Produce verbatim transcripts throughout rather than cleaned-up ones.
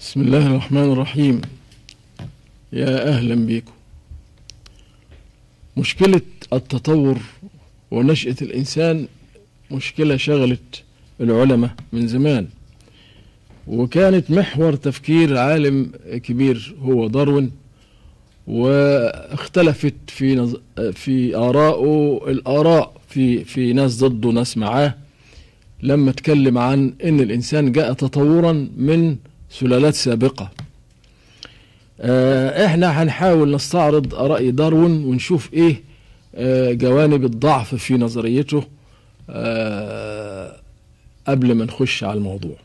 بسم الله الرحمن الرحيم. يا أهلا بكم. مشكلة التطور ونشأة الإنسان مشكلة شغلت العلماء من زمان، وكانت محور تفكير عالم كبير هو داروين، واختلفت في نظ... في آرائه الآراء في في ناس ضده ناس معاه، لما اتكلم عن إن الإنسان جاء تطورا من سلالات سابقة. اه احنا هنحاول نستعرض آراء داروين ونشوف ايه اه جوانب الضعف في نظريته اه قبل ما نخش على الموضوع.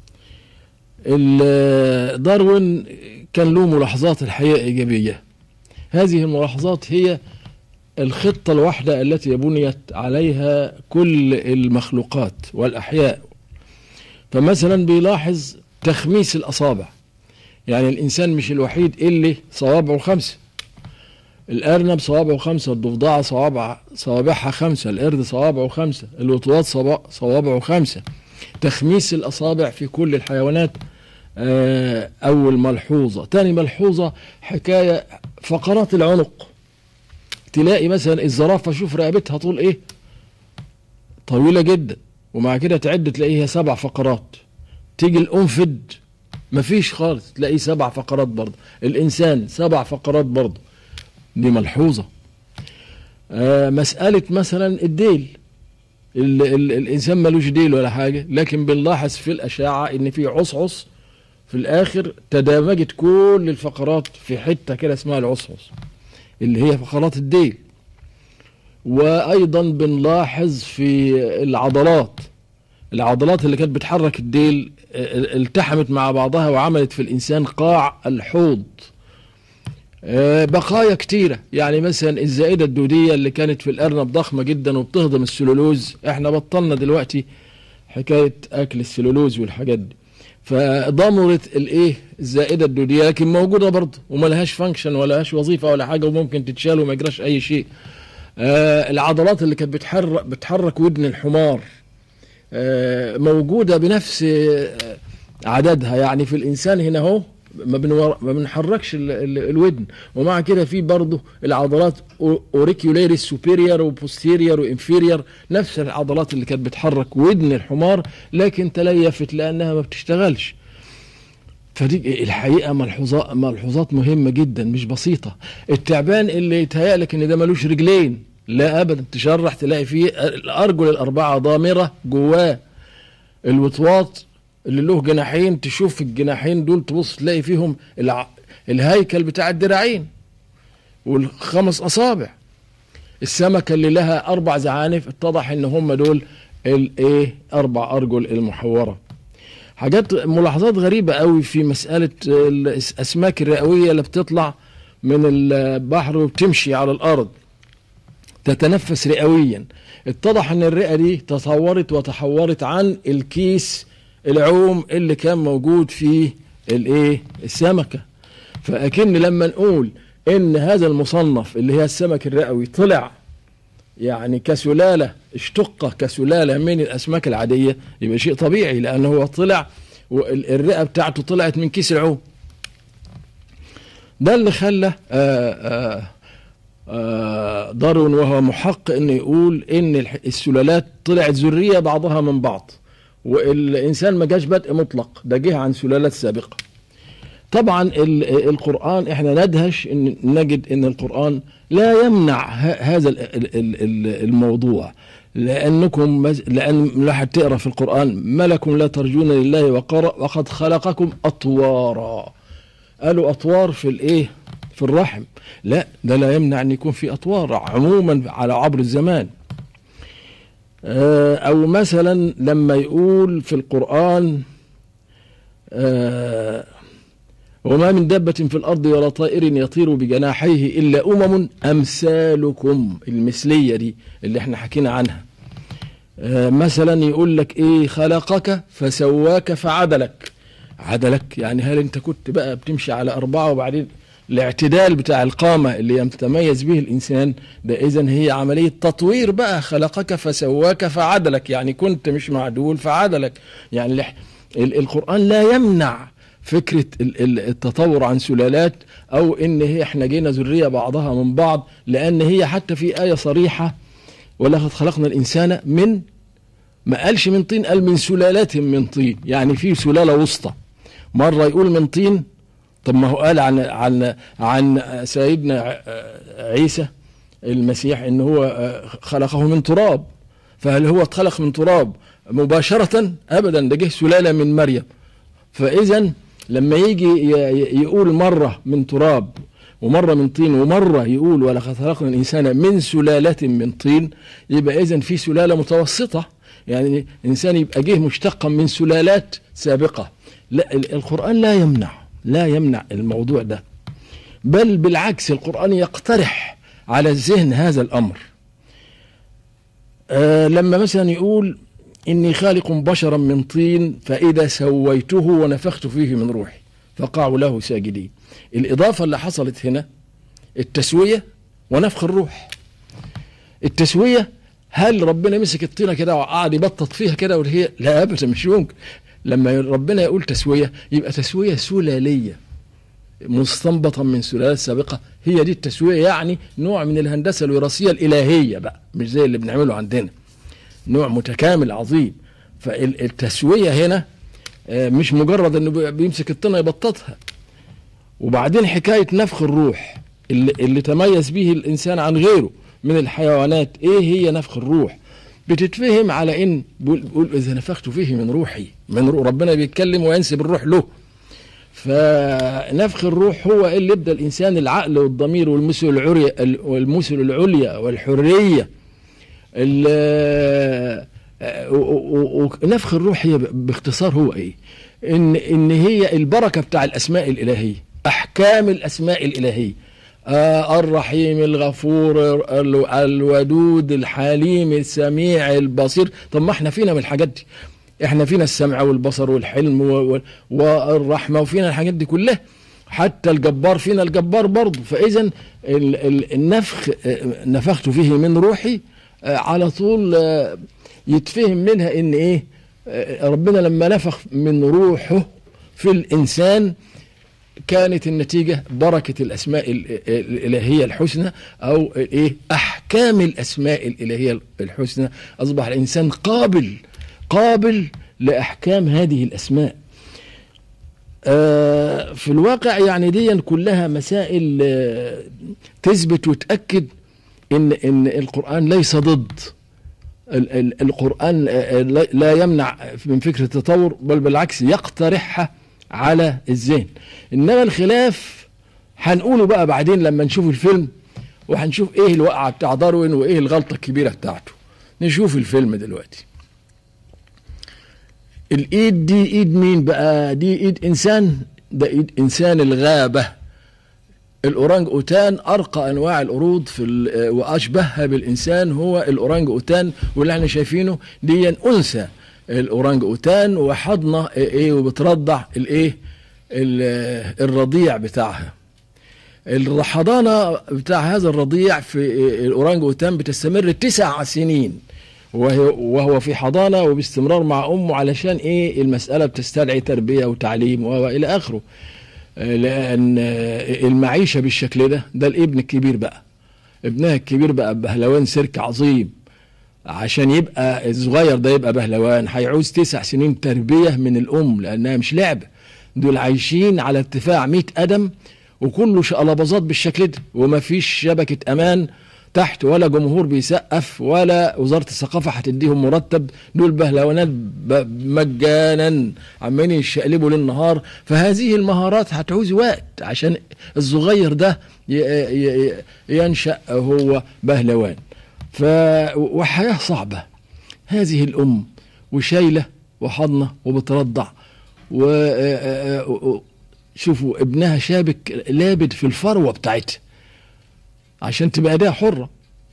داروين كان له ملاحظات الحقيقة إيجابية. هذه الملاحظات هي الخطة الواحدة التي بنيت عليها كل المخلوقات والأحياء. فمثلا بيلاحظ تخميس الأصابع، يعني الإنسان مش الوحيد اللي صوابعه خمسة. الأرنب صوابعه خمسة، الضفدعة صوابع صوابعها خمسة، القرد صوابعه خمسة، الوطواط صوابعه خمسة. تخميس الأصابع في كل الحيوانات أول ملحوظة. تاني ملحوظة حكاية فقرات العنق. تلاقي مثلا الزرافة شوف رقبتها طول إيه، طويلة جدا، ومع كده تعد تلاقيها سبع فقرات. تيجي الأنفد مفيش خالص، تلاقيه سبع فقرات برضه. الإنسان سبع فقرات برضه، دي ملحوظة. آه مسألة مثلا الديل، ال ال الإنسان ملوش ديل ولا حاجة، لكن بنلاحظ في الأشعة إن في عصعص في الآخر تدامجت كل الفقرات في حتة كده اسمها العصعص اللي هي فقرات الديل. وأيضا بنلاحظ في العضلات، العضلات اللي كانت بتحرك الديل التحمت مع بعضها وعملت في الإنسان قاع الحوض. بقايا كتيرة، يعني مثلا الزائدة الدودية اللي كانت في الأرنب ضخمة جدا وبتهضم السلولوز. احنا بطلنا دلوقتي حكاية أكل السلولوز والحاجات دي، فضمرت الايه الزائدة الدودية، لكن موجودة برضه وما لهاش فانكشن ولا لهاش وظيفة ولا حاجة، وممكن تتشال وما يجراش أي شيء. آه العضلات اللي كانت بتحرك بتحرك ودن الحمار آه موجودة بنفس آه عددها. يعني في الإنسان هنا اهو ما, ما بنحركش ال ال الودن، ومع كده في برضه العضلات اوريكيوليريس سوبيريور وبوستيريور وانفيريور، نفس العضلات اللي كانت بتحرك ودن الحمار، لكن تليفت لأنها ما بتشتغلش. فدي الحقيقة ملحوظات ملحوظات مهمة جدا مش بسيطة. التعبان اللي يتهيألك ان ده ملوش رجلين، لا ابدا، تشرح تلاقي فيه الارجل الاربعة ضامرة جواه. الوطواط اللي له جناحين، تشوف الجناحين دول تبص تلاقي فيهم الع... الهيكل بتاع الدراعين والخمس اصابع. السمكة اللي لها اربع زعانف اتضح ان هم دول الايه اربع ارجل المحورة. حاجات ملاحظات غريبة قوي في مسألة الأسماك الرئوية اللي بتطلع من البحر وبتمشي على الأرض تتنفس رئويا. اتضح ان الرئة دي تطورت وتحورت عن الكيس العوم اللي كان موجود فيه الايه السمكة. فأكن لما نقول ان هذا المصنف اللي هي السمك الرئوي طلع يعني كسلالة، اشتق كسلالة من الأسماك العادية، يبقى شيء طبيعي لأنه هو طلع والرئة بتاعته طلعت من كيس العوم. ده اللي خلى داروين وهو محق انه يقول ان السلالات طلعت ذرية بعضها من بعض، والإنسان ما جاش بدء مطلق، ده جه عن سلالات سابقة. طبعا القرآن احنا ندهش ان نجد ان القرآن لا يمنع هذا الموضوع، لأنكم لأن لا تقرأ في القرآن ما لكم لا ترجون لله وقد خلقكم أطوارا. قالوا أطوار في الإيه في الرحم، لا ده لا يمنع أن يكون في أطوار عموما على عبر الزمان. أو مثلا لما يقول في القرآن وما من دابة في الأرض ولا طائر يطير بجناحيه إلا أمم أمثالكم، المثلية دي اللي احنا حكينا عنها. آه مثلا يقول لك إيه خلقك فسواك فعدلك. عدلك يعني هل أنت كنت بقى بتمشي على أربعة وبعدين الاعتدال بتاع القامة اللي يتميز به الإنسان ده، إذن هي عملية تطوير بقى. خلقك فسواك فعدلك يعني كنت مش معدول فعدلك. يعني القرآن لا يمنع فكرة التطور عن سلالات، او ان هي احنا جينا ذرية بعضها من بعض، لان هي حتى في آية صريحة ولقد خلقنا الانسان من، ما قالش من طين، قال من سلالات من طين، يعني في سلالة وسطى. مرة يقول من طين، طب ما هو قال عن عن عن سيدنا عيسى المسيح ان هو خلقه من تراب، فهل هو اتخلق من تراب مباشرة؟ ابدا، ده جه سلالة من مريم. فاذا لما يجي يقول مرة من تراب ومرة من طين ومرة يقول ولقد خلقنا الانسان من سلالة من طين، يبقى اذا في سلالة متوسطة، يعني الانسان يبقى جه مشتقا من سلالات سابقة. لا، القرآن لا يمنع لا يمنع الموضوع ده، بل بالعكس القرآن يقترح على الذهن هذا الأمر. آه لما مثلا يقول إني خالق بشرا من طين فإذا سويته ونفخت فيه من روحي فقعوا له ساجدين. الإضافة اللي حصلت هنا التسوية ونفخ الروح. التسوية، هل ربنا مسك الطينة كده وقعد يبطط فيها كده وهي؟ لا أبدا، مش ممكن. لما ربنا يقول تسوية يبقى تسوية سلالية مستنبطا من سلالات سابقة، هي دي التسوية، يعني نوع من الهندسة الوراثية الإلهية بقى، مش زي اللي بنعمله عندنا، نوع متكامل عظيم. فالتسوية هنا مش مجرد انه بيمسك الطينة يبططها. وبعدين حكاية نفخ الروح اللي, اللي تميز به الإنسان عن غيره من الحيوانات، ايه هي نفخ الروح؟ بتتفهم على ان بيقول اذا نفخت فيه من روحي، من روح ربنا بيتكلم وينسب الروح له. فنفخ الروح هو اللي يبدا الانسان العقل والضمير والمثل العليا والمثل العليا والحريه. ونفخ الروح هي باختصار هو ايه؟ ان ان هي البركه بتاع الاسماء الالهيه، احكام الاسماء الالهيه، آه الرحيم الغفور الودود الحليم السميع البصير. طب ما احنا فينا من الحاجات دي، احنا فينا السمع والبصر والحلم والرحمة، وفينا الحاجات دي كلها، حتى الجبار فينا الجبار برضه. فإذا النفخ نفخت فيه من روحي على طول يتفهم منها ان ايه؟ ربنا لما نفخ من روحه في الإنسان كانت النتيجة بركة الأسماء الإلهية الحسنى، أو إيه؟ أحكام الأسماء الإلهية الحسنى. أصبح الإنسان قابل قابل لأحكام هذه الأسماء. آه في الواقع يعني دي كلها مسائل آه تثبت وتأكد إن إن القرآن ليس ضد. القرآن آه لا يمنع من فكرة التطور، بل بالعكس يقترحها على الذهن. انما الخلاف هنقوله بقى بعدين لما نشوف الفيلم، وهنشوف ايه الوقعه بتاع داروين وايه الغلطه الكبيره بتاعته. نشوف الفيلم دلوقتي. الايد دي ايد مين بقى؟ دي ايد انسان، ده ايد انسان الغابه. الاورانج اوتان ارقى انواع القرود في واشبهها بالانسان هو الاورانج اوتان، واللي احنا شايفينه دي انثى الاورانج اوتان، وحضنه ايه وبترضع الايه الرضيع بتاعها. الحضانه بتاع هذا الرضيع في الاورانج اوتان بتستمر تسع سنين وهو في حضانه وباستمرار مع امه، علشان ايه؟ المساله بتستدعي تربيه وتعليم والى اخره. لان المعيشه بالشكل ده، ده الابن الكبير بقى، ابنها الكبير بقى بهلوان سيرك عظيم، عشان يبقى الصغير ده يبقى بهلوان هيعوز تسع سنين تربية من الأم، لأنها مش لعبة. دول عايشين على ارتفاع مئة قدم وكله شقلباظات بالشكل ده، وما فيش شبكة أمان تحت، ولا جمهور بيسقف، ولا وزارة الثقافة هتديهم مرتب. دول بهلوانات مجانا عمالين يشقلبوا للنهار. فهذه المهارات هتعوز وقت عشان الصغير ده ينشأ هو بهلوان. ف وحياة صعبة هذه الأم، وشايلة وحضنة وبترضع، وشوفوا ابنها شابك لابد في الفروة بتاعتها عشان تبقى ايديها حرة.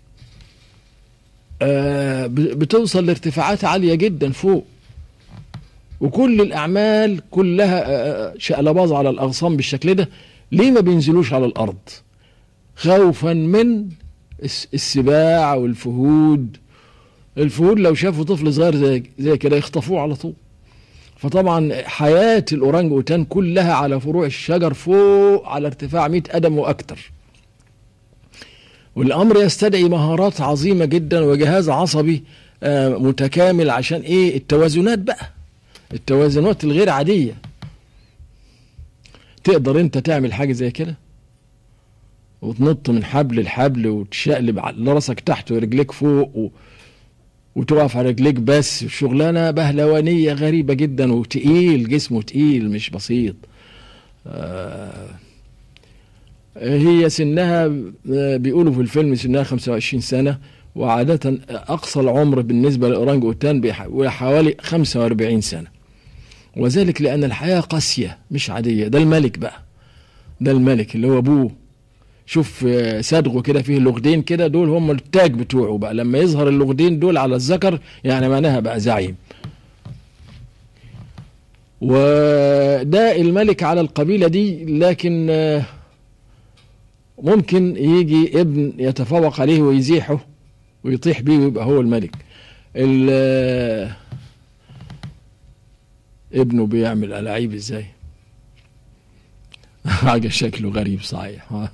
بتوصل لارتفاعات عالية جدا فوق، وكل الأعمال كلها شقلباظ على الأغصان بالشكل ده. ليه ما بينزلوش على الأرض؟ خوفا من السباع والفهود. الفهود لو شافوا طفل صغير زي زي كده يخطفوه على طول. فطبعا حياة الأورانج أوتان كلها على فروع الشجر فوق على ارتفاع مئة قدم وأكتر. والأمر يستدعي مهارات عظيمة جدا وجهاز عصبي متكامل عشان إيه؟ التوازنات بقى، التوازنات الغير عادية. تقدر أنت تعمل حاجة زي كده وتنط من حبل لحبل وتشقلب راسك تحت ورجليك فوق و... وتقف على رجليك بس؟ شغلانة بهلوانية غريبة جدا، وتقيل، جسمه تقيل مش بسيط. آه هي سنها بيقولوا في الفيلم سنها خمسة وعشرين سنة، وعادة أقصى العمر بالنسبة للأورانج أوتان حوالي خمسة وأربعين سنة، وذلك لأن الحياة قاسية مش عادية. ده الملك بقى، ده الملك اللي هو أبوه. شوف صدغه كده فيه اللغدين كده، دول هم التاج بتوعه بقى. لما يظهر اللغدين دول على الذكر يعني معناها بقى زعيم. وده الملك على القبيلة دي، لكن ممكن يجي ابن يتفوق عليه ويزيحه ويطيح بيه ويبقى هو الملك. ابنه بيعمل ألاعيب ازاي؟ حاجة شكله غريب صحيح.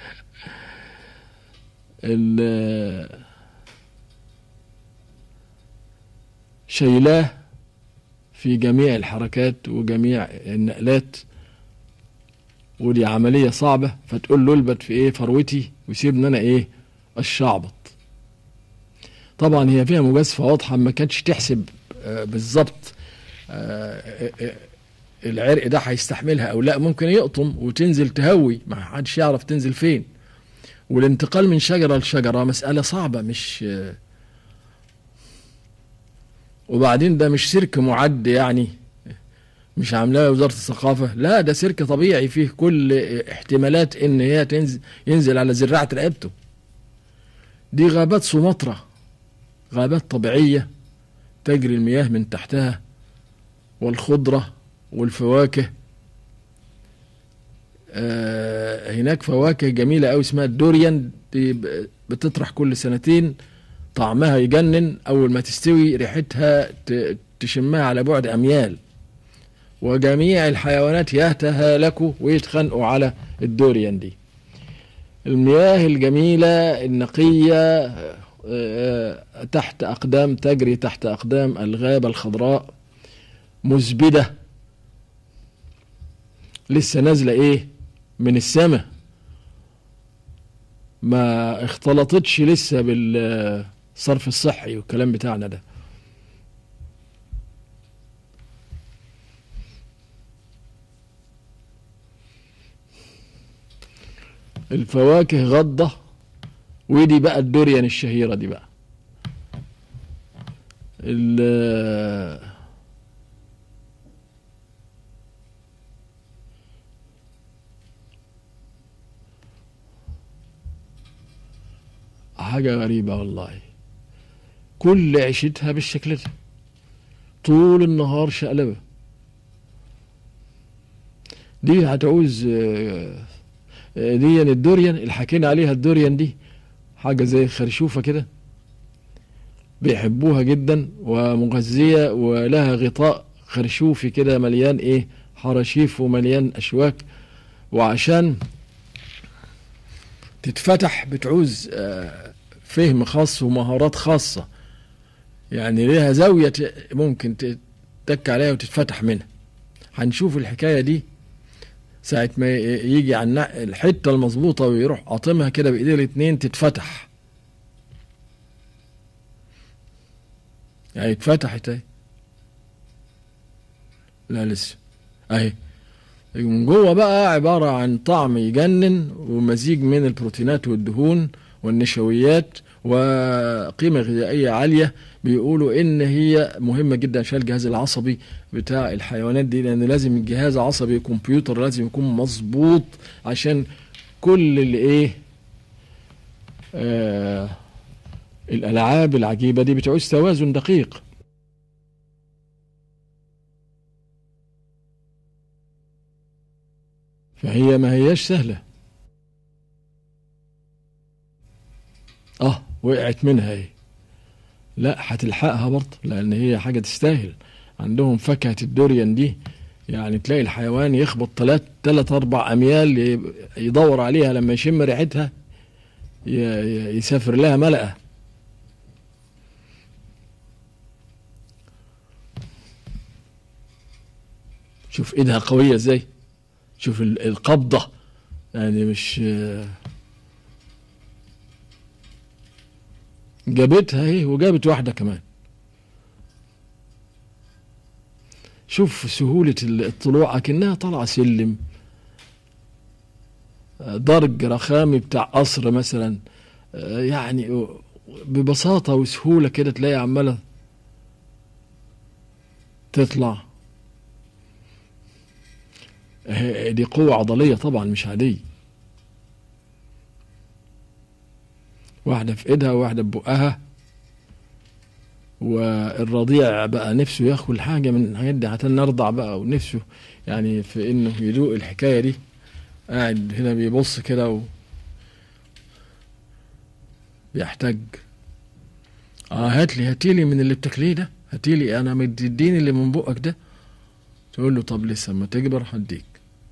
شيلاه في جميع الحركات وجميع النقلات، ودي عملية صعبة. فتقول له البت في ايه فروتي وسيبني انا ايه الشعبط. طبعا هي فيها مجازفة واضحة، ما كانتش تحسب بالظبط العرق ده هيستحملها او لا، ممكن يقطم وتنزل تهوي، ما حدش يعرف تنزل فين. والانتقال من شجرة لشجرة مسألة صعبة، مش وبعدين ده مش سيرك معد يعني، مش عاملاه وزارة الثقافة، لا ده سيرك طبيعي فيه كل احتمالات ان هي تنزل ينزل على زراعة رقبته. دي غابات سومطرة، غابات طبيعية تجري المياه من تحتها، والخضرة والفواكه. آه هناك فواكه جميلة أوي اسمها الدوريان، دي بتطرح كل سنتين، طعمها يجنن، أول ما تستوي ريحتها تشمها على بعد أميال. وجميع الحيوانات يتهالكوا ويتخانقوا على الدوريان دي. المياه الجميلة النقية تحت أقدام، تجري تحت أقدام الغابة الخضراء، مزبدة لسه نازلة إيه من السماء، ما اختلطتش لسه بالصرف الصحي والكلام بتاعنا ده. الفواكه غضة، ودي بقى الدوريان الشهيرة دي بقى. حاجة غريبة والله، كل عيشتها بالشكل ده، طول النهار شقلبة. دي هتعوز دي الدوريان اللي حكينا عليها، الدوريان دي حاجة زي خرشوفة كده، بيحبوها جدا ومغذية، ولها غطاء خرشوفي كده مليان ايه حراشيف ومليان اشواك، وعشان تتفتح بتعوز فهم خاص ومهارات خاصة، يعني ليها زاوية ممكن تتك عليها وتتفتح منها. هنشوف الحكاية دي ساعة ما يجي عن الحتة المظبوطة ويروح قاطمها كده بإيديه الاتنين تتفتح. يعني اتفتحت اهي، لا لسه اهي. من جوه بقى عبارة عن طعم يجنن ومزيج من البروتينات والدهون والنشويات وقيمة غذائية عالية. بيقولوا ان هي مهمة جدا عشان الجهاز العصبي بتاع الحيوانات دي، لان لازم الجهاز العصبي كمبيوتر لازم يكون مظبوط عشان كل اللي ايه آه الالعاب العجيبة دي بتعوز توازن دقيق. فهي ما هياش سهلة. اه وقعت منها ايه، لا هتلحقها برضه لان هي حاجة تستاهل عندهم فاكهة الدوريان دي، يعني تلاقي الحيوان يخبط تلات تلات أربع أميال ي- يدور عليها، لما يشم ريحتها ي- ي- يسافر لها ملأة. شوف ايدها قوية ازاي، شوف ال- القبضة، يعني مش جابتها اهي وجابت واحدة كمان. شوف سهولة الطلوع، أكنها طالعة سلم، درج رخامي بتاع قصر مثلا، يعني ببساطة وسهولة كده تلاقي عمالة تطلع. دي قوة عضلية طبعا مش عادية، واحدة في ايدها وواحدة ببقها. والرضيع بقى نفسه ياكل حاجة من الحاجات دي عشان نرضع بقى، ونفسه يعني في انه يدوق الحكاية دي. قاعد هنا بيبص كده وبيحتاج. اه هاتلي هاتيلي من اللي بتاكليه ده، هاتيلي انا مديني اللي من بقك ده. تقول له طب لسه ما تكبر هديك.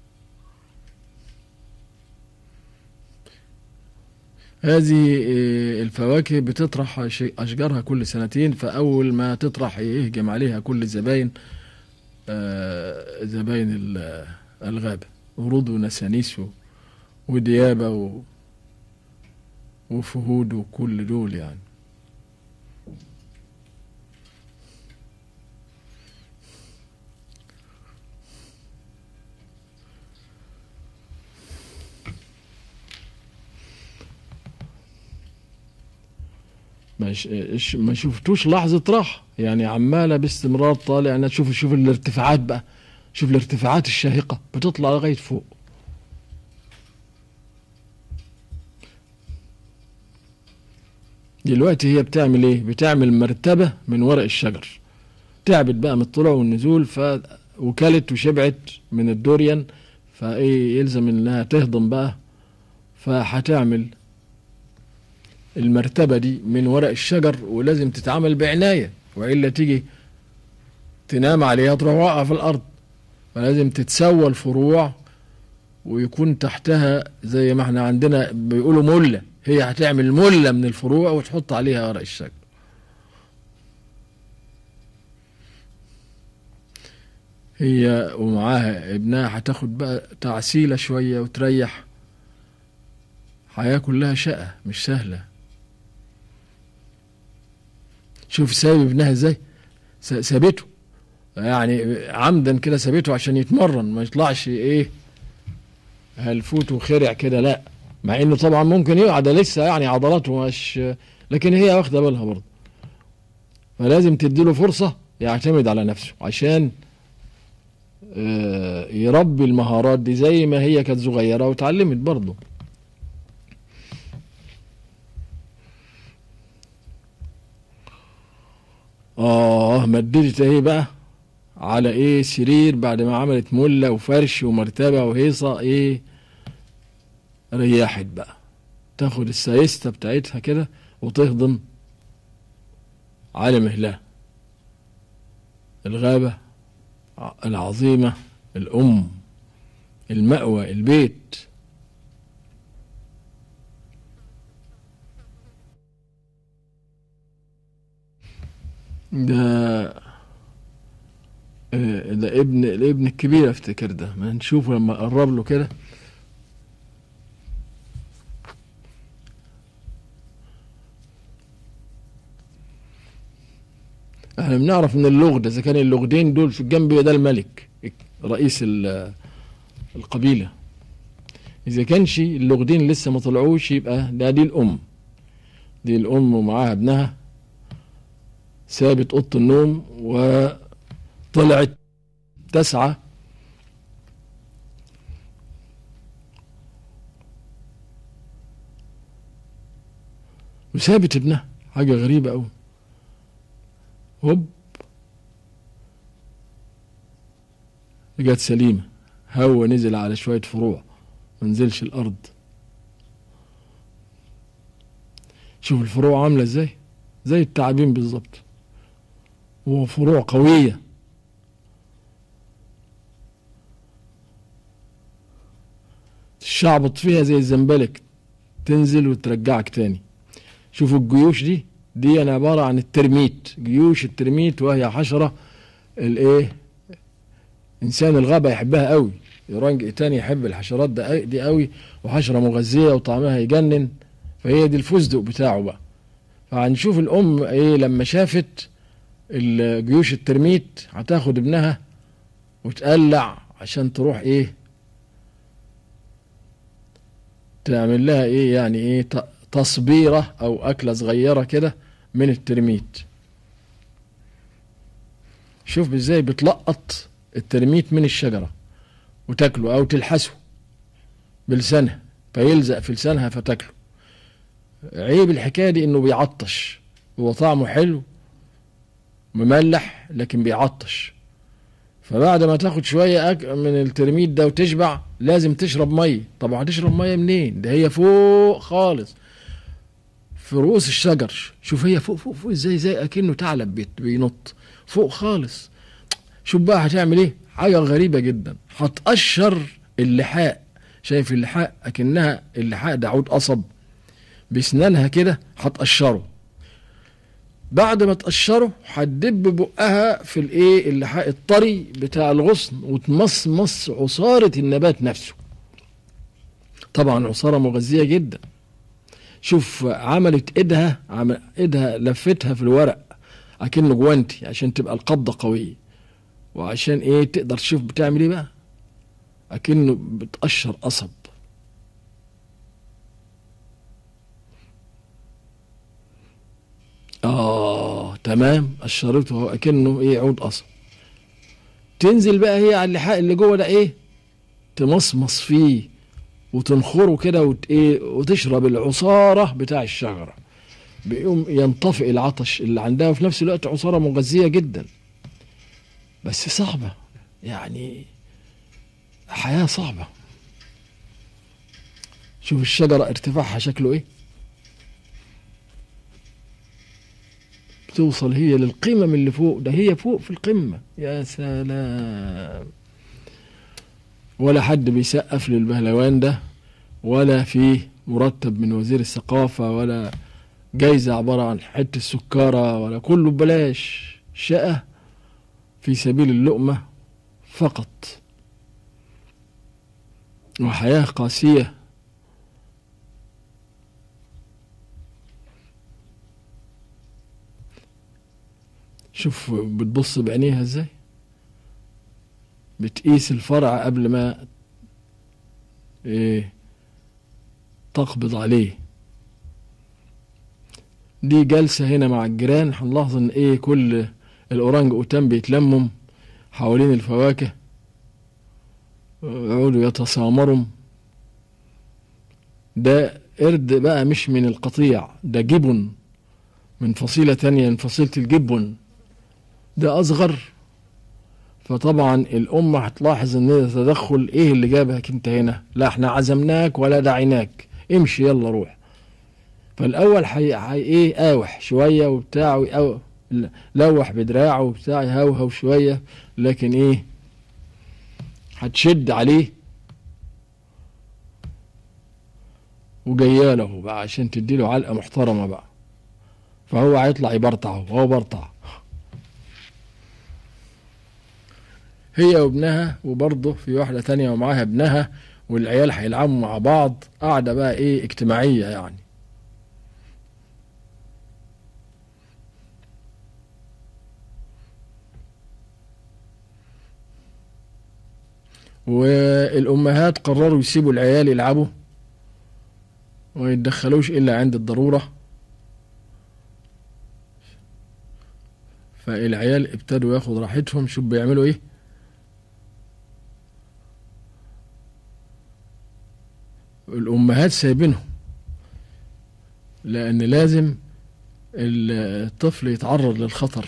هذه آه، الفواكه بتطرح ش- أشجارها كل سنتين، فأول ما تطرح يهجم عليها كل الزباين، آه، زباين ال- الغابة، ورود ونسانيس و- وديابة و- وفهود وكل دول يعني. ما ش- ش- ما شفتوش لحظة راحة، يعني عمالة باستمرار طالع. أنا شوف شوف الارتفاعات بقى، شوف الارتفاعات الشاهقة بتطلع لغاية فوق. دلوقتي هي بتعمل ايه؟ بتعمل مرتبة من ورق الشجر. تعبت بقى من الطلوع والنزول، ف وكلت وشبعت من الدوريان، فايه يلزم انها تهضم بقى، فهتعمل المرتبة دي من ورق الشجر، ولازم تتعمل بعناية، وإلا تيجي تنام عليها تروح واقعة في الأرض. فلازم تتسوى الفروع، ويكون تحتها زي ما احنا عندنا بيقولوا ملة، هي هتعمل ملة من الفروع وتحط عليها ورق الشجر. هي ومعاها ابنها هتاخد بقى تعسيلة شوية وتريح. حياة كلها شقة مش سهلة. شوف سايب ابنها ازاي، س- سابته، يعني عمدا كده سابته عشان يتمرن، ما يطلعش ايه هلفوت وخرع كده، لا. مع انه طبعا ممكن يقع، ده لسه يعني عضلاته مش، لكن هي واخده بالها برضه. فلازم تديله فرصة يعتمد على نفسه، عشان آه، يربي المهارات دي زي ما هي كانت صغيرة وتعلمت برضه. اه مددت اهي بقى على ايه سرير، بعد ما عملت ملة وفرش ومرتبة وهيصة ايه، ريحت بقى، تاخد السايستة بتاعتها كده وتهضم على مهلها. الغابة العظيمة، الأم، المأوى، البيت. ده آه، ده ابن الابن الكبير افتكر، ده ما نشوفه لما قرب له كده. احنا بنعرف من اللغد، اذا كان اللغدين دول في الجنب ده الملك رئيس ال- القبيلة. اذا كانش اللغدين لسه ما طلعوش، يبقى ده دي الام. دي الام ومعاها ابنها، سابت اوضه النوم وطلعت تسعى. وسابت ابنها، حاجة غريبة أوي. هوب، جت سليمة، هوا نزل على شوية فروع، منزلش الأرض. شوف الفروع عاملة ازاي، زي التعابين بالظبط، وفروع قوية تشعبط فيها زي الزنبلك، تنزل وترجعك تاني. شوفوا الجيوش دي دي أنا عبارة عن الترميت، جيوش الترميت، وهي حشرة الايه إنسان الغابة يحبها قوي، يورانج تاني يحب الحشرات دي قوي، وحشرة مغذية وطعمها يجنن، فهي دي الفستق بتاعه بقى. فهنشوف الأم ايه لما شافت الجيوش الترميت هتاخد ابنها وتقلع عشان تروح ايه تعمل لها ايه يعني ايه تصبيرة او اكلة صغيرة كده من الترميت. شوف ازاي بتلقط الترميت من الشجرة وتاكله او تلحسه بلسانها فيلزق في لسانها فتاكله. عيب الحكاية دي انه بيعطش، هو طعمه حلو مملح لكن بيعطش، فبعد ما تاخد شوية من الترميت ده وتشبع لازم تشرب مية. طبعا هتشرب مية منين؟ ده هي فوق خالص في رؤوس الشجر. شوف هي فوق فوق فوق ازاي، زي اكنه ثعلب بينط فوق خالص. شوف بقى هتعمل ايه، حاجة غريبة جدا، هتقشر اللحاء. شايف اللحاء اكنها اللحاء ده عود قصب، بسنانها كده هتقشره. بعد ما تقشره هتدب بقها في الايه اللحاء الطري بتاع الغصن وتمصمص عصارة النبات نفسه. طبعا عصارة مغذية جدا. شوف عملت ايدها عمل ايدها لفتها في الورق اكنه جوانتي عشان تبقى القبضة قوية، وعشان ايه تقدر تشوف بتعمل ايه بقى، اكنه بتقشر قصب. اه تمام، قشرته اكنه ايه عود قصب. تنزل بقى هي على اللحاء اللي جوه ده ايه، تمصمص فيه وتنخره كده وت ايه وتشرب العصارة بتاع الشجرة، بيقوم ينطفئ العطش اللي عندها، وفي نفس الوقت عصارة مغذية جدا بس صعبة، يعني حياة صعبة. شوف الشجرة ارتفاعها شكله ايه، بتوصل هي للقمم اللي فوق ده، هي فوق في القمة. يا سلام، ولا حد بيسقف للبهلوان ده، ولا فيه مرتب من وزير الثقافة، ولا جايزة عبارة عن حتة سكارة، ولا كله ببلاش، شقة في سبيل اللقمة فقط، وحياة قاسية. شوف بتبص بعينيها ازاي، بتقيس الفرع قبل ما ايه تقبض عليه. دي جلسة هنا مع الجيران، هنلاحظ ان ايه كل الاورانج اوتان بيتلمم حوالين الفواكه يقعدوا يتسامروا. ده قرد بقى مش من القطيع، ده جبن من فصيلة تانية، من فصيلة الجبن، ده اصغر. فطبعا الام هتلاحظ ان ده تدخل، ايه اللي جابك انت هنا؟ لا احنا عزمناك ولا دعيناك، امشي يلا روح. فالاول حي... حي ايه اوح شويه وبتاع أو... لوح بدراعه وبتاع يهوهو شويه، لكن ايه هتشد عليه وجياله بقى عشان تديله علقه محترمه بقى، فهو هيطلع يبرطعه وهو برطع. هي وابنها، وبرضه في واحده تانية ومعاها ابنها، والعيال هيلعبوا مع بعض قاعده بقى ايه اجتماعيه يعني. والأمهات قرروا يسيبوا العيال يلعبوا وما يتدخلوش إلا عند الضرورة، فالعيال ابتدوا ياخد راحتهم. شوف بيعملوا ايه، الأمهات سايبينهم لأن لازم الطفل يتعرض للخطر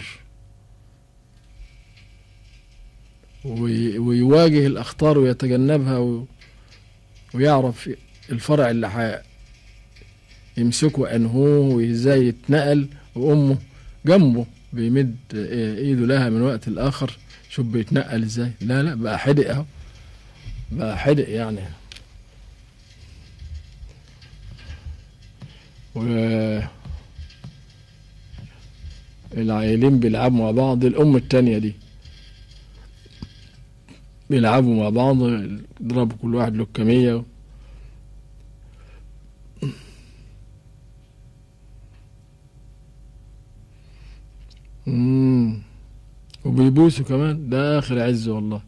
ويواجه الأخطار ويتجنبها، ويعرف الفرع اللي هيمسكه أنهوه وإزاي يتنقل، وأمه جنبه بيمد إيده لها من وقت الآخر. شوف بيتنقل إزاي، لا لا بقى حدق أهو، بقى حدق يعني. والعائلين بيلعبوا مع بعض، الأم التانية دي بيلعبوا مع بعض، يضربوا كل واحد لكمية. مم. وبيبوسوا كمان، ده آخر عز والله.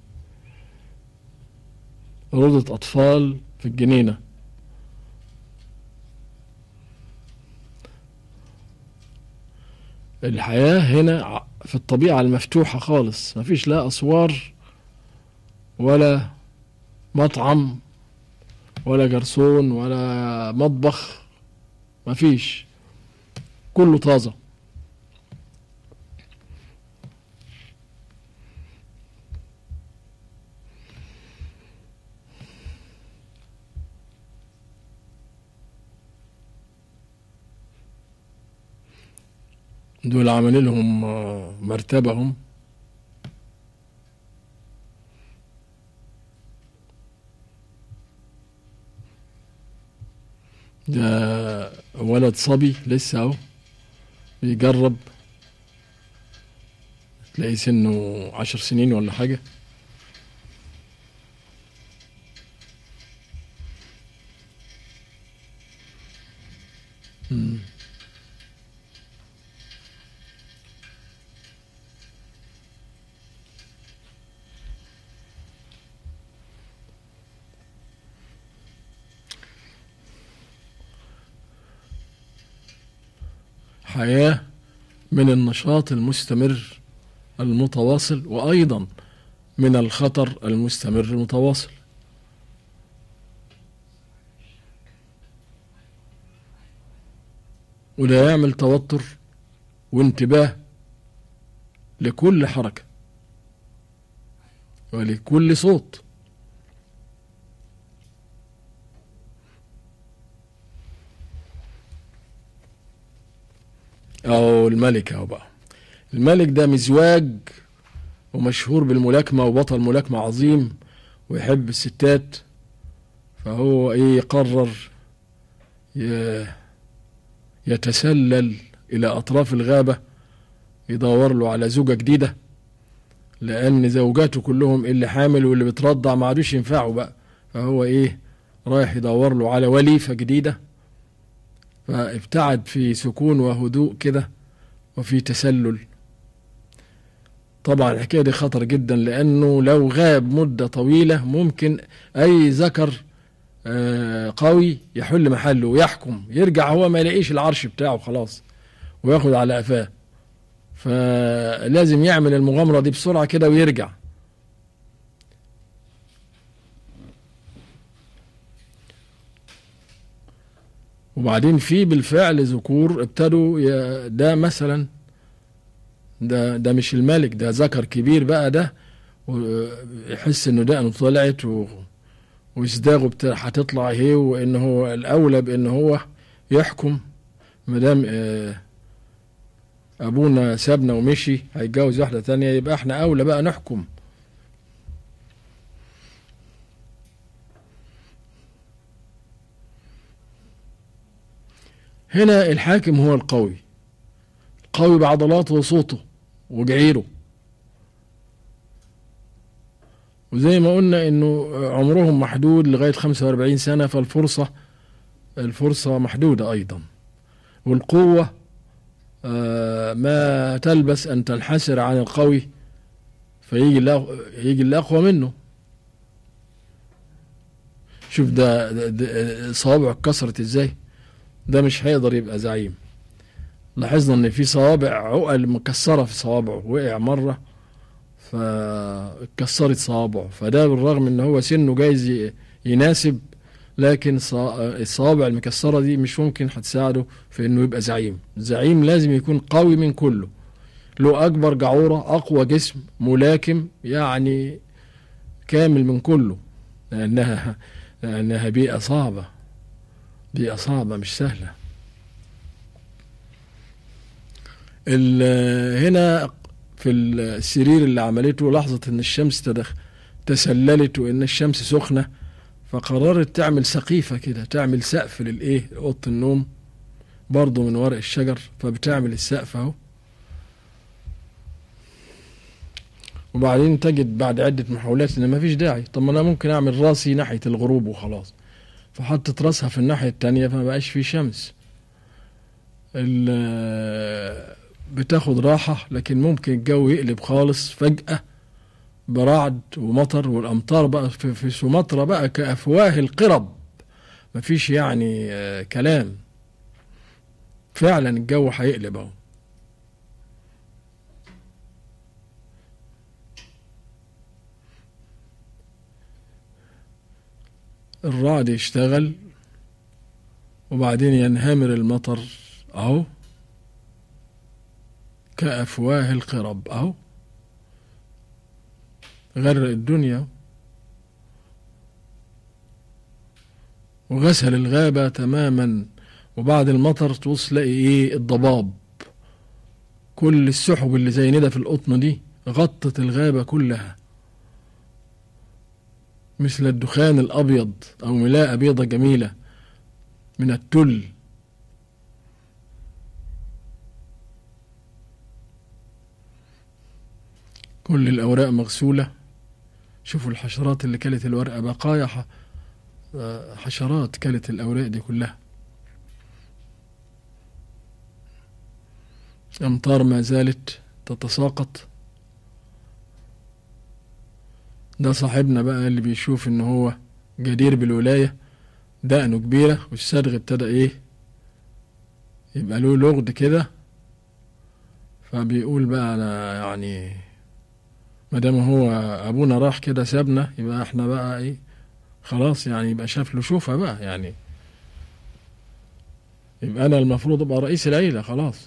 روضة أطفال في الجنينة. الحياة هنا في الطبيعة المفتوحة خالص، مفيش لا أسوار ولا مطعم ولا جرسون ولا مطبخ، مفيش، كله طازة. دول عاملين لهم مرتبة هم. ده ولد صبي لسه اهو بيجرب، تلاقي سنه عشر سنين ولا حاجة. مم. حياة من النشاط المستمر المتواصل، وأيضا من الخطر المستمر المتواصل. وده يعمل توتر وانتباه لكل حركة ولكل صوت. أو الملك أهو بقى، الملك ده مزواج ومشهور بالملاكمة وبطل ملاكمة عظيم ويحب الستات، فهو ايه قرر يتسلل إلى أطراف الغابة يدور له على زوجة جديدة، لأن زوجاته كلهم اللي حامل واللي بترضع ما عادوش ينفعوا بقى، فهو ايه رايح يدور له على وليفة جديدة. فابتعد في سكون وهدوء كده وفي تسلل. طبعا الحكاية دي خطر جدا، لأنه لو غاب مدة طويلة ممكن أي ذكر قوي يحل محله ويحكم، يرجع هو ما يلاقيش العرش بتاعه خلاص وياخد على قفاه، فلازم يعمل المغامرة دي بسرعة كده ويرجع. وبعدين في بالفعل ذكور ابتدوا، ده مثلا ده ده مش الملك، ده ذكر كبير بقى، ده يحس انه دقنه طلعت وازداغه هتطلع اهي، وان هو الاولى بان هو يحكم مدام ابونا سابنا ومشي هيتجوز واحده تانية، يبقى احنا اولى بقى نحكم. هنا الحاكم هو القوي، قوي بعضلاته وصوته وجعيره. وزي ما قلنا انه عمرهم محدود لغاية خمسة واربعين سنة، فالفرصة الفرصة محدودة ايضا. والقوة ما تلبس ان تنحسر عن القوي فيجي يجي الاقوى منه. شوف ده, ده, ده صوابعه اتكسرت ازاي، ده مش هيقدر يبقى زعيم. لاحظنا ان في صوابع عقل مكسرة في صوابعه، وقع مرة فاتكسرت صوابعه، فده بالرغم ان هو سنه جايز يناسب، لكن الصوابع المكسرة دي مش ممكن هتساعده في انه يبقى زعيم. الزعيم لازم يكون قوي من كله، له اكبر جعورة، اقوى جسم، ملاكم، يعني كامل من كله، لانها لانها بيئة صعبة، بيئة صعبة مش سهلة. هنا في السرير اللي عملته لحظة ان الشمس تدخل تسللت وان الشمس سخنة، فقررت تعمل سقيفة كده، تعمل سقف للايه اوضة النوم برضو من ورق الشجر، فبتعمل السقف اهو. وبعدين تجد بعد عدة محاولات ان مفيش داعي، طب ما انا ممكن اعمل راسي ناحية الغروب وخلاص، فحطت راسها في الناحية التانية فما بقاش في شمس. بتاخد راحة، لكن ممكن الجو يقلب خالص فجأة برعد ومطر، والأمطار بقى في, في سومطرة بقى كأفواه القرب، مفيش يعني آه كلام، فعلا الجو هيقلب اهو. الرعد يشتغل وبعدين ينهمر المطر اهو كأفواه القرب اهو، غرق الدنيا وغسل الغابة تماما. وبعد المطر تبص تلاقي ايه؟ الضباب، كل السحب اللي زي ندى في القطن دي غطت الغابة كلها مثل الدخان الأبيض أو ملاءة بيضة جميلة من التل. كل الأوراق مغسولة. شوفوا الحشرات اللي كلت الورقة، بقايا حشرات كلت الأوراق دي كلها. أمطار ما زالت تتساقط. ده صاحبنا بقى اللي بيشوف إن هو جدير بالولاية، دقنه كبيرة والصدغ ابتدى إيه يبقى له لغد كده، فبيقول بقى أنا يعني مادام هو أبونا راح كده سابنا، يبقى إحنا بقى إيه خلاص، يعني يبقى شاف له شوفة بقى، يعني يبقى أنا المفروض أبقى رئيس العيلة خلاص.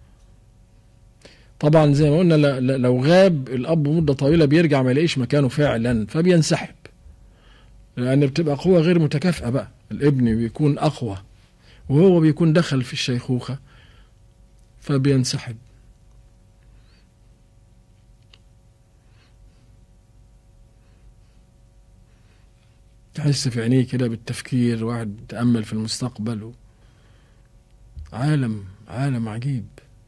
طبعا زي ما قلنا لو غاب الأب مدة طويلة بيرجع ما يلاقيش مكانه فعلا، فبينسحب، لأن بتبقى قوة غير متكافئة بقى. الابن بيكون أقوى وهو بيكون دخل في الشيخوخة فبينسحب. تحس في عينيه كده بالتفكير، واحد تأمل في المستقبل. عالم عالم عجيب.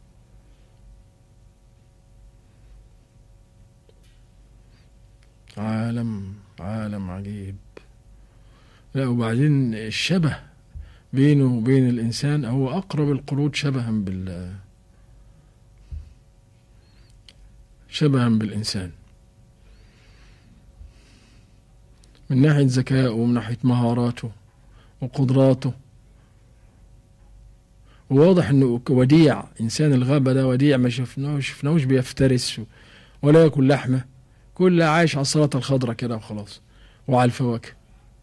عالم عالم عجيب. لا وبعدين الشبه بينه وبين الإنسان، هو أقرب القرود شبها بال شبها بالإنسان من ناحية ذكائه ومن ناحية مهاراته وقدراته. وواضح انه وديع، انسان الغابة ده وديع، ما شفناهوش شفناهوش بيفترس ولا ياكل لحمة، كله عايش على السلطة الخضراء كده وخلاص وعلى الفواكه.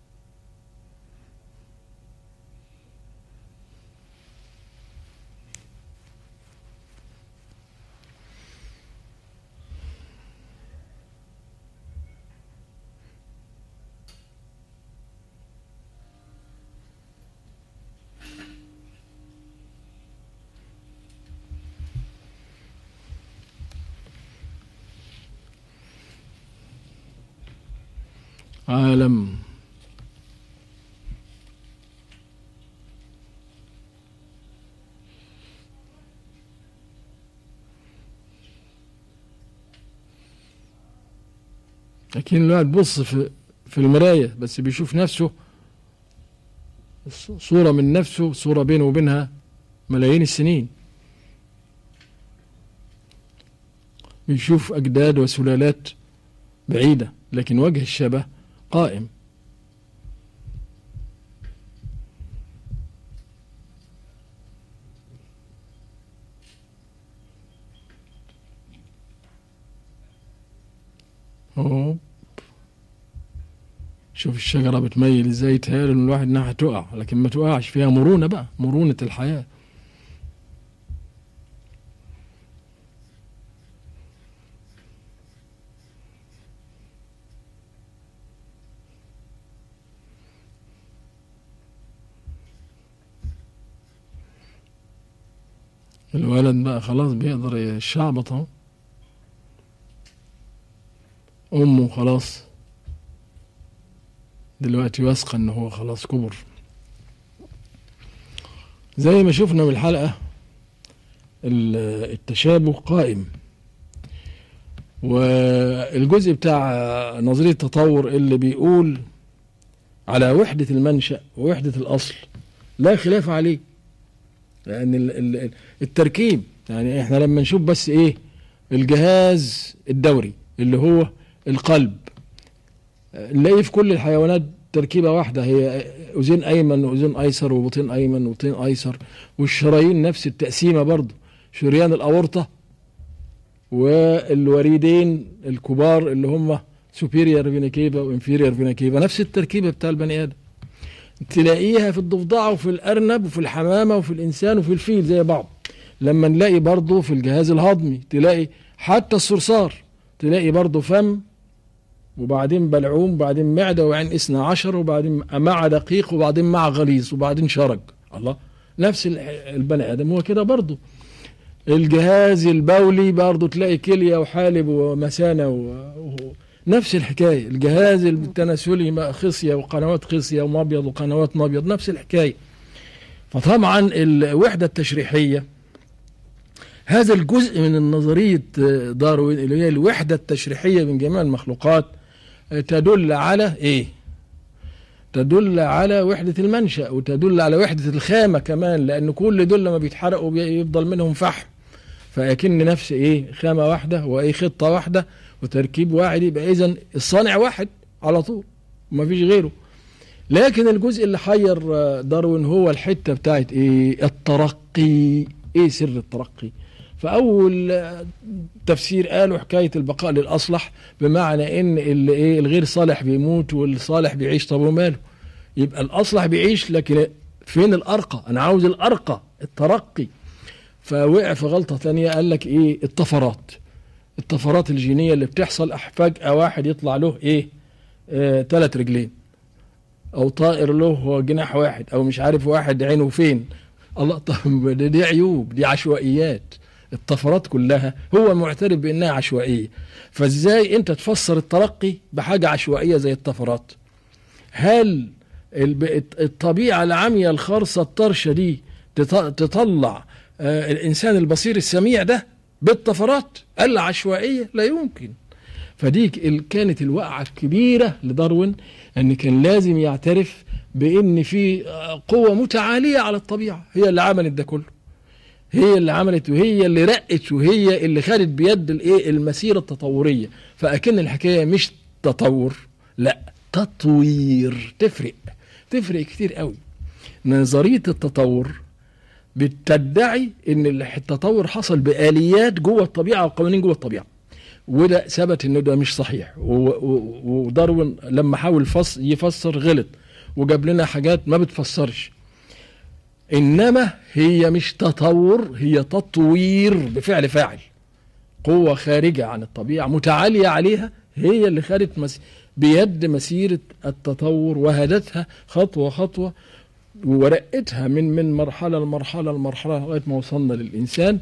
عالم. لكن الواحد بص في في المراية بس بيشوف نفسه صورة من نفسه، صورة بينه وبينها ملايين السنين، بيشوف أجداد وسلالات بعيدة، لكن وجه الشبه قائم. أوه. شوف الشجرة بتميل ازاي، تهيأ ان الواحد انها هتقع، لكن ما تقعش، فيها مرونة بقى، مرونة الحياة. الولد بقى خلاص بيقدر يشعبط اهو، امه خلاص دلوقتي واثقة ان هو خلاص كبر. زي ما شفنا من الحلقة التشابه قائم، والجزء بتاع نظرية التطور اللي بيقول على وحدة المنشأ ووحدة الأصل لا خلاف عليه، لأن يعني التركيب، يعني احنا لما نشوف بس ايه الجهاز الدوري اللي هو القلب، نلاقيه في كل الحيوانات تركيبة واحدة، هي أذين أيمن وأذين أيسر وبطين أيمن وبطين أيسر، والشرايين نفس التقسيمة برضه، شريان الأورطة والوريدين الكبار اللي هم superior vena cava وinferior vena cava نفس التركيبة بتاع البني آدم، تلاقيها في الضفدع وفي الأرنب وفي الحمامة وفي الإنسان وفي الفيل زي بعض. لما نلاقي برضه في الجهاز الهضمي تلاقي حتى الصرصار تلاقي برضه فم وبعدين بلعوم وبعدين معدة وبعدين اثنا عشر وبعدين مع دقيق وبعدين مع غليظ وبعدين شرج. الله، نفس البني آدم هو كده برضه. الجهاز البولي برضه تلاقي كلية وحالب ومثانة و... نفس الحكاية. الجهاز التناسلي خصية وقنوات خصية ومبيض وقنوات مبيض نفس الحكاية. فطبعا الوحدة التشريحية هذا الجزء من النظرية داروين اللي هي الوحدة التشريحية من جميع المخلوقات تدل على ايه؟ تدل على وحدة المنشأ وتدل على وحدة الخامة كمان، لأن كل دول لما بيتحرقوا بيفضل منهم فحم، فأكن نفس ايه خامة واحدة وايه خطة واحدة وتركيب واحد، يبقى إذن الصانع واحد على طول وما فيش غيره. لكن الجزء اللي حير داروين هو الحتة بتاعت ايه؟ الترقي. ايه سر الترقي؟ فأول تفسير قالوا حكاية البقاء للأصلح، بمعنى إن اللي إيه الغير صالح بيموت والصالح بيعيش. طب وماله؟ يبقى الأصلح بيعيش، لكن فين الأرقى؟ أنا عاوز الأرقى، الترقي. فوقع في غلطة تانية، قال لك إيه؟ الطفرات. الطفرات الجينية اللي بتحصل فجأة واحد يطلع له إيه؟ آه ثلاث رجلين، أو طائر له جناح واحد، أو مش عارف واحد عينه فين. الله، طب دي عيوب، دي عشوائيات. الطفرات كلها هو معترف بأنها عشوائية، فازاي انت تفسر الترقي بحاجة عشوائية زي الطفرات؟ هل الطبيعة العمية الخرصة الطرشة دي تطلع آه الإنسان البصير السميع ده بالطفرات؟ قال عشوائية؟ لا يمكن. فدي كانت الوقعة الكبيرة لداروين، أن كان لازم يعترف بأن في قوة متعالية على الطبيعة هي اللي عملت ده كله، هي اللي عملت وهي اللي رقت وهي اللي خدت بيد الايه المسيرة التطورية. فأكن الحكاية مش تطور، لا تطوير. تفرق تفرق كتير قوي. نظرية التطور بتدعي ان التطور حصل بآليات جوه الطبيعة وقوانين جوه الطبيعة، وده ثبت انه ده مش صحيح. وداروين لما حاول فص يفسر غلط وجاب لنا حاجات ما بتفسرش. إنما هي مش تطور، هي تطوير بفعل فاعل. قوة خارجة عن الطبيعة متعالية عليها هي اللي خدت مس... بيد مسيرة التطور وهدتها خطوة خطوة ورقتها من من مرحلة لمرحلة لمرحلة لغاية ما وصلنا للإنسان.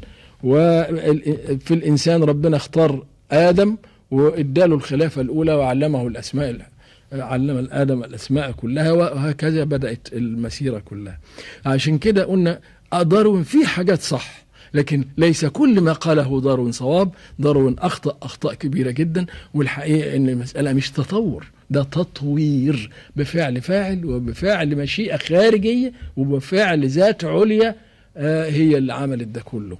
وفي الإنسان ربنا اختار آدم واداله الخلافة الأولى وعلمه الأسماء، علم الآدم الأسماء كلها، وهكذا بدأت المسيرة كلها. عشان كده قلنا داروين في حاجات صح، لكن ليس كل ما قاله داروين صواب. داروين أخطأ أخطاء كبيرة جدا، والحقيقة أن المسألة مش تطور، ده تطوير بفعل فاعل وبفعل مشيئة خارجية وبفعل ذات عليا آه هي اللي عملت ده كله.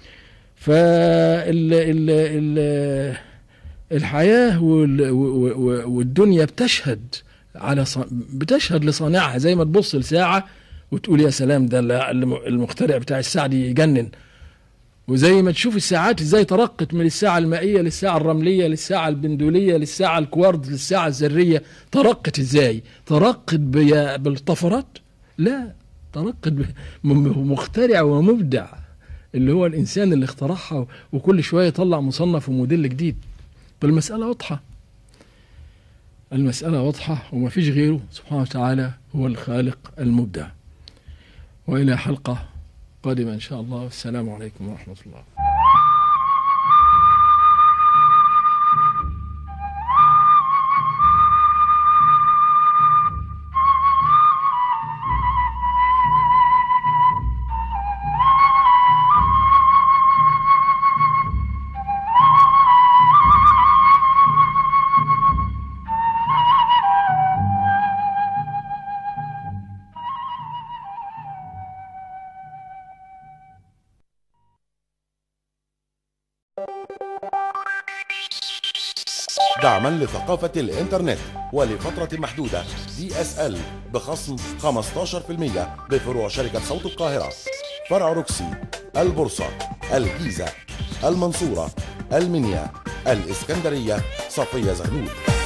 فال ال ال الحياة والدنيا بتشهد على بتشهد لصانعها، زي ما تبص لساعة وتقول يا سلام ده المخترع بتاع الساعة دي يجنن، وزي ما تشوف الساعات ازاي ترقت من الساعة المائية للساعة الرملية للساعة البندولية للساعة الكوارتز للساعة الذرية. ترقت ازاي؟ ترقت بالطفرات؟ لا، ترقت مخترع ومبدع اللي هو الإنسان اللي اخترعها، وكل شوية يطلع مصنف وموديل جديد. فالمسألة واضحة، المسألة واضحة وما فيش غيره سبحانه وتعالى هو الخالق المبدع. وإلى حلقة قادمة إن شاء الله، والسلام عليكم ورحمة الله. دعما لثقافة الإنترنت، ولفترة محدودة دي اس ال بخصم خمستاشر بالمئة بفروع شركة صوت القاهرة، فرع روكسي، البورصة، الجيزة، المنصورة، المنيا، الإسكندرية، صفية زغلول.